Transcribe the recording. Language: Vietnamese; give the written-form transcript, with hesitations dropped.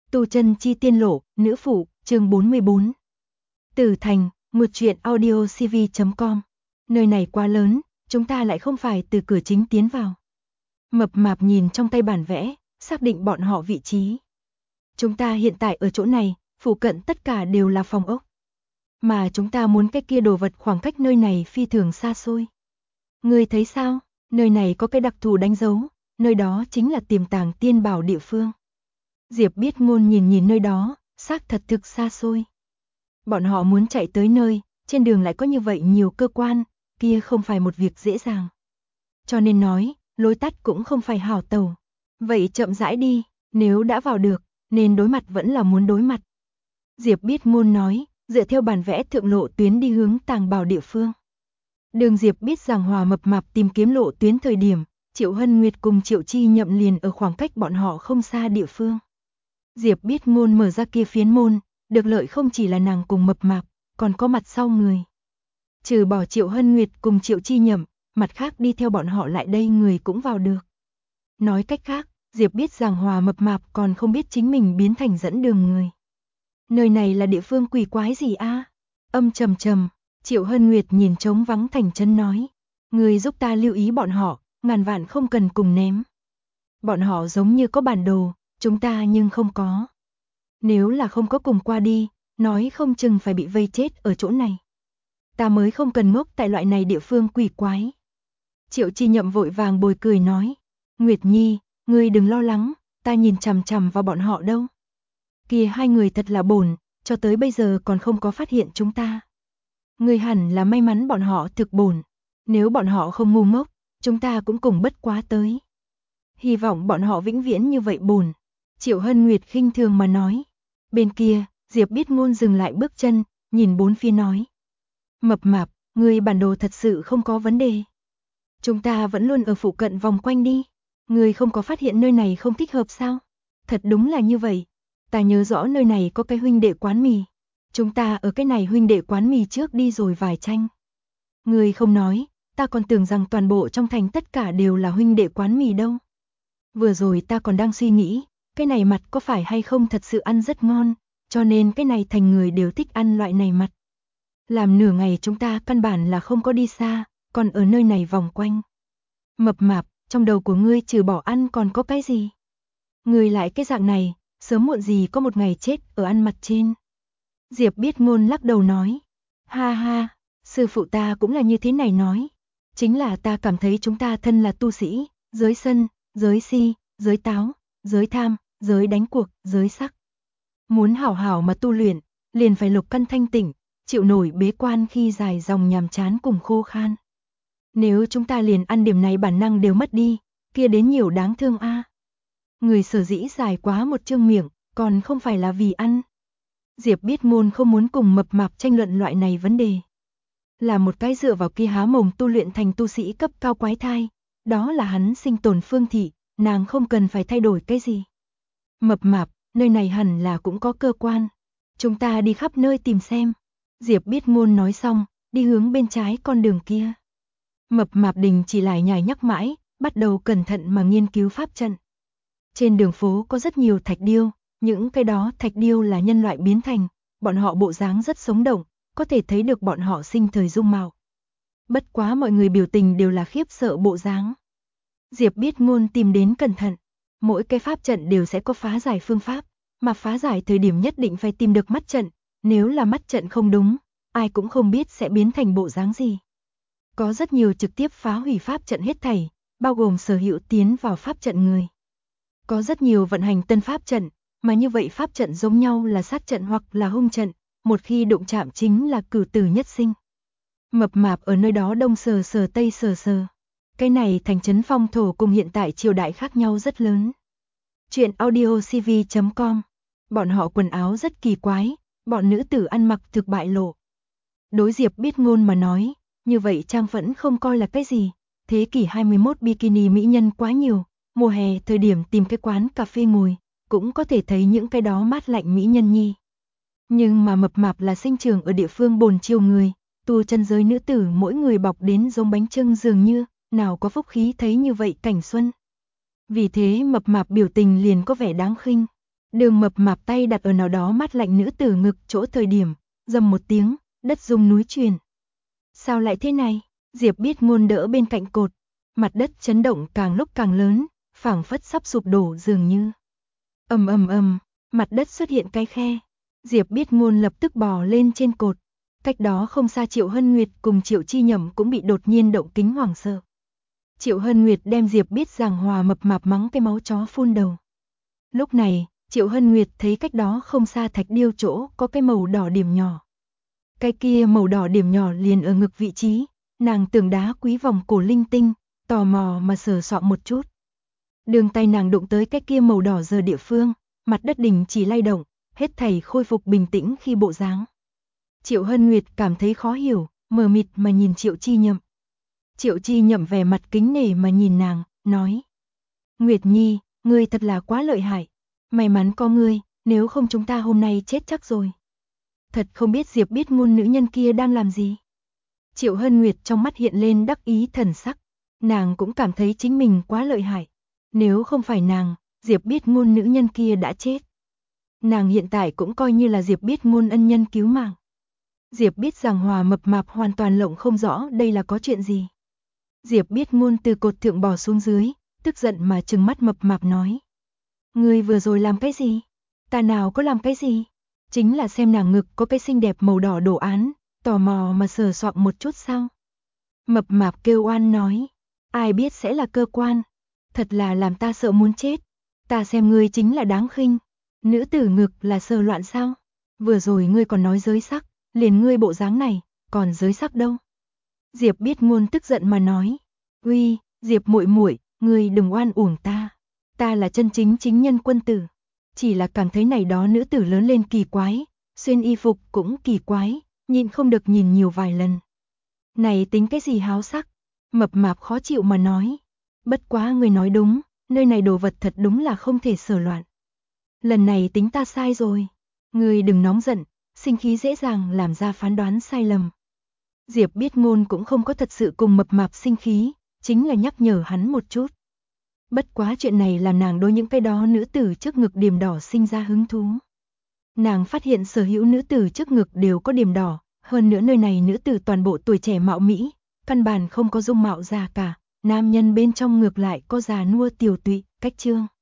Tu chân chi tiên lộ, nữ phụ, chương 44. Tử Thành, một truyện audio cv.com. Nơi này quá lớn, chúng ta lại không phải từ cửa chính tiến vào. Mập mạp nhìn trong tay bản vẽ, xác định bọn họ vị trí. Chúng ta hiện tại ở chỗ này, phụ cận tất cả đều là phòng ốc. Mà chúng ta muốn cái kia đồ vật khoảng cách nơi này phi thường xa xôi. Ngươi thấy sao, nơi này có cái đặc thù đánh dấu, nơi đó chính là tiềm tàng tiên bảo địa phương. Diệp Biết Ngôn nhìn nơi đó, xác thật thực xa xôi. Bọn họ muốn chạy tới nơi, trên đường lại có như vậy nhiều cơ quan, kia không phải một việc dễ dàng. Cho nên nói, lối tắt cũng không phải hảo tàu. Vậy chậm rãi đi, nếu đã vào được, nên đối mặt vẫn là muốn đối mặt. Diệp Biết Ngôn nói, dựa theo bản vẽ thượng lộ tuyến đi hướng tàng bảo địa phương. Đường Diệp biết rằng Hòa mập mạp tìm kiếm lộ tuyến thời điểm, Triệu Hân Nguyệt cùng Triệu Chi Nhậm liền ở khoảng cách bọn họ không xa địa phương. Diệp Biết Ngôn mở ra kia phiến môn, được lợi không chỉ là nàng cùng mập mạp, còn có mặt sau người. Trừ bỏ Triệu Hân Nguyệt cùng Triệu Chi Nhậm, mặt khác đi theo bọn họ lại đây người cũng vào được. Nói cách khác, Diệp biết rằng Hòa mập mạp còn không biết chính mình biến thành dẫn đường người. Nơi này là địa phương quỷ quái gì a? Âm trầm trầm, Triệu Hân Nguyệt nhìn trống vắng thành trấn nói. Người giúp ta lưu ý bọn họ, ngàn vạn không cần cùng ném. Bọn họ giống như có bản đồ, chúng ta nhưng không có. Nếu là không có cùng qua đi, nói không chừng phải bị vây chết ở chỗ này. Ta mới không cần ngốc tại loại này địa phương quỷ quái. Triệu Chi Nhậm vội vàng bồi cười nói. Nguyệt Nhi, ngươi đừng lo lắng, ta nhìn chằm chằm vào bọn họ đâu. Kia hai người thật là bổn, cho tới bây giờ còn không có phát hiện chúng ta. Ngươi hẳn là may mắn bọn họ thực bổn. Nếu bọn họ không ngu ngốc, chúng ta cũng cùng bất quá tới. Hy vọng bọn họ vĩnh viễn như vậy bổn. Triệu Hân Nguyệt khinh thường mà nói. Bên kia, Diệp Biết Ngôn dừng lại bước chân, nhìn bốn phía nói. Mập mạp, ngươi bản đồ thật sự không có vấn đề. Chúng ta vẫn luôn ở phụ cận vòng quanh đi. Ngươi không có phát hiện nơi này không thích hợp sao? Thật đúng là như vậy. Ta nhớ rõ nơi này có cái huynh đệ quán mì. Chúng ta ở cái này huynh đệ quán mì trước đi rồi vài tranh. Ngươi không nói, ta còn tưởng rằng toàn bộ trong thành tất cả đều là huynh đệ quán mì đâu. Vừa rồi ta còn đang suy nghĩ, cái này mặt có phải hay không thật sự ăn rất ngon, cho nên cái này thành người đều thích ăn loại này mặt. Làm nửa ngày chúng ta căn bản là không có đi xa, còn ở nơi này vòng quanh. Mập mạp, trong đầu của ngươi trừ bỏ ăn còn có cái gì? Ngươi lại cái dạng này, sớm muộn gì có một ngày chết ở ăn mặt trên. Diệp Biết Ngôn lắc đầu nói. Ha ha, sư phụ ta cũng là như thế này nói. Chính là ta cảm thấy chúng ta thân là tu sĩ, giới sân, giới si, giới táo, giới tham, giới đánh cuộc, giới sắc. Muốn hảo hảo mà tu luyện, liền phải lục căn thanh tịnh, chịu nổi bế quan khi dài dòng nhàm chán cùng khô khan. Nếu chúng ta liền ăn điểm này bản năng đều mất đi, kia đến nhiều đáng thương a. Người sở dĩ dài quá một chương miệng, còn không phải là vì ăn. Diệp Biết Ngôn không muốn cùng mập mạp tranh luận loại này vấn đề. Là một cái dựa vào kia há mồm tu luyện thành tu sĩ cấp cao quái thai, đó là hắn sinh tồn phương thị, nàng không cần phải thay đổi cái gì. Mập mạp, nơi này hẳn là cũng có cơ quan. Chúng ta đi khắp nơi tìm xem. Diệp Biết Ngôn nói xong, đi hướng bên trái con đường kia. Mập mạp đình chỉ lại nhảy nhắc mãi, bắt đầu cẩn thận mà nghiên cứu pháp trận. Trên đường phố có rất nhiều thạch điêu, những cái đó thạch điêu là nhân loại biến thành, bọn họ bộ dáng rất sống động, có thể thấy được bọn họ sinh thời dung mạo. Bất quá mọi người biểu tình đều là khiếp sợ bộ dáng. Diệp Biết Ngôn tìm đến cẩn thận, mỗi cái pháp trận đều sẽ có phá giải phương pháp, mà phá giải thời điểm nhất định phải tìm được mắt trận, nếu là mắt trận không đúng, ai cũng không biết sẽ biến thành bộ dáng gì. Có rất nhiều trực tiếp phá hủy pháp trận hết thảy, bao gồm sở hữu tiến vào pháp trận người. Có rất nhiều vận hành tân pháp trận, mà như vậy pháp trận giống nhau là sát trận hoặc là hung trận, một khi đụng chạm chính là cửu tử nhất sinh. Mập mạp ở nơi đó đông sờ sờ tây sờ sờ. Cái này thành trấn phong thổ cùng hiện tại triều đại khác nhau rất lớn. Chuyện audio cv.com. Bọn họ quần áo rất kỳ quái, bọn nữ tử ăn mặc thực bại lộ. Đối Diệp Biết Ngôn mà nói, như vậy trang vẫn không coi là cái gì. Thế kỷ 21 bikini mỹ nhân quá nhiều, mùa hè thời điểm tìm cái quán cà phê ngồi, cũng có thể thấy những cái đó mát lạnh mỹ nhân nhi. Nhưng mà mập mạp là sinh trưởng ở địa phương bồn chiều người, tu chân giới nữ tử mỗi người bọc đến giống bánh chưng dường như, nào có phúc khí thấy như vậy cảnh xuân. Vì thế mập mạp biểu tình liền có vẻ đáng khinh. Đường mập mạp tay đặt ở nào đó mát lạnh nữ tử ngực chỗ thời điểm, rầm một tiếng, đất rung núi chuyển. Sao lại thế này? Diệp Biết Ngôn đỡ bên cạnh cột, mặt đất chấn động càng lúc càng lớn, phảng phất sắp sụp đổ dường như. Ầm ầm ầm, mặt đất xuất hiện cái khe. Diệp Biết Ngôn lập tức bò lên trên cột. Cách đó không xa Triệu Hân Nguyệt cùng Triệu Chi Nhậm cũng bị đột nhiên động kính hoảng sợ. Triệu Hân Nguyệt đem Diệp Biết giằng hòa mập mạp mắng cái máu chó phun đầu. Lúc này, Triệu Hân Nguyệt thấy cách đó không xa thạch điêu chỗ có cái màu đỏ điểm nhỏ. Cái kia màu đỏ điểm nhỏ liền ở ngực vị trí, nàng tưởng đá quý vòng cổ linh tinh, tò mò mà sờ soạng một chút. Đường tay nàng đụng tới cái kia màu đỏ giờ địa phương, mặt đất đình chỉ lay động, hết thảy khôi phục bình tĩnh khi bộ dáng. Triệu Hân Nguyệt cảm thấy khó hiểu, mờ mịt mà nhìn Triệu Chi Nhậm. Triệu Chi Nhậm vẻ mặt kính nể mà nhìn nàng, nói: Nguyệt Nhi, ngươi thật là quá lợi hại. May mắn có ngươi, nếu không chúng ta hôm nay chết chắc rồi. Thật không biết Diệp Biết Ngôn nữ nhân kia đang làm gì. Triệu Hân Nguyệt trong mắt hiện lên đắc ý thần sắc. Nàng cũng cảm thấy chính mình quá lợi hại. Nếu không phải nàng, Diệp Biết Ngôn nữ nhân kia đã chết. Nàng hiện tại cũng coi như là Diệp Biết Ngôn ân nhân cứu mạng. Diệp Biết giằng hòa mập mạp hoàn toàn lộng không rõ đây là có chuyện gì. Diệp Biết Ngôn từ cột thượng bò xuống dưới, tức giận mà trừng mắt mập mạp nói: Ngươi vừa rồi làm cái gì? Ta nào có làm cái gì? Chính là xem nàng ngực có cái xinh đẹp màu đỏ đồ án, tò mò mà sờ soạng một chút sao? Mập mạp kêu oan nói: Ai biết sẽ là cơ quan? Thật là làm ta sợ muốn chết. Ta xem ngươi chính là đáng khinh. Nữ tử ngực là sờ loạn sao? Vừa rồi ngươi còn nói giới sắc, liền ngươi bộ dáng này, còn giới sắc đâu? Diệp Biết Ngôn tức giận mà nói: Uy, Diệp muội muội, ngươi đừng oan uổng ta. Ta là chân chính chính nhân quân tử. Chỉ là cảm thấy này đó nữ tử lớn lên kỳ quái, xuyên y phục cũng kỳ quái, nhịn không được nhìn nhiều vài lần. Này tính cái gì háo sắc? Mập mạp khó chịu mà nói. Bất quá người nói đúng, nơi này đồ vật thật đúng là không thể sờ loạn. Lần này tính ta sai rồi. Người đừng nóng giận, sinh khí dễ dàng làm ra phán đoán sai lầm. Diệp Biết Ngôn cũng không có thật sự cùng mập mạp sinh khí, chính là nhắc nhở hắn một chút. Bất quá chuyện này làm nàng đối những cái đó nữ tử trước ngực điểm đỏ sinh ra hứng thú. Nàng phát hiện sở hữu nữ tử trước ngực đều có điểm đỏ, hơn nữa nơi này nữ tử toàn bộ tuổi trẻ mạo mỹ, căn bản không có dung mạo già cả, nam nhân bên trong ngược lại có già nua tiều tụy, cách trương.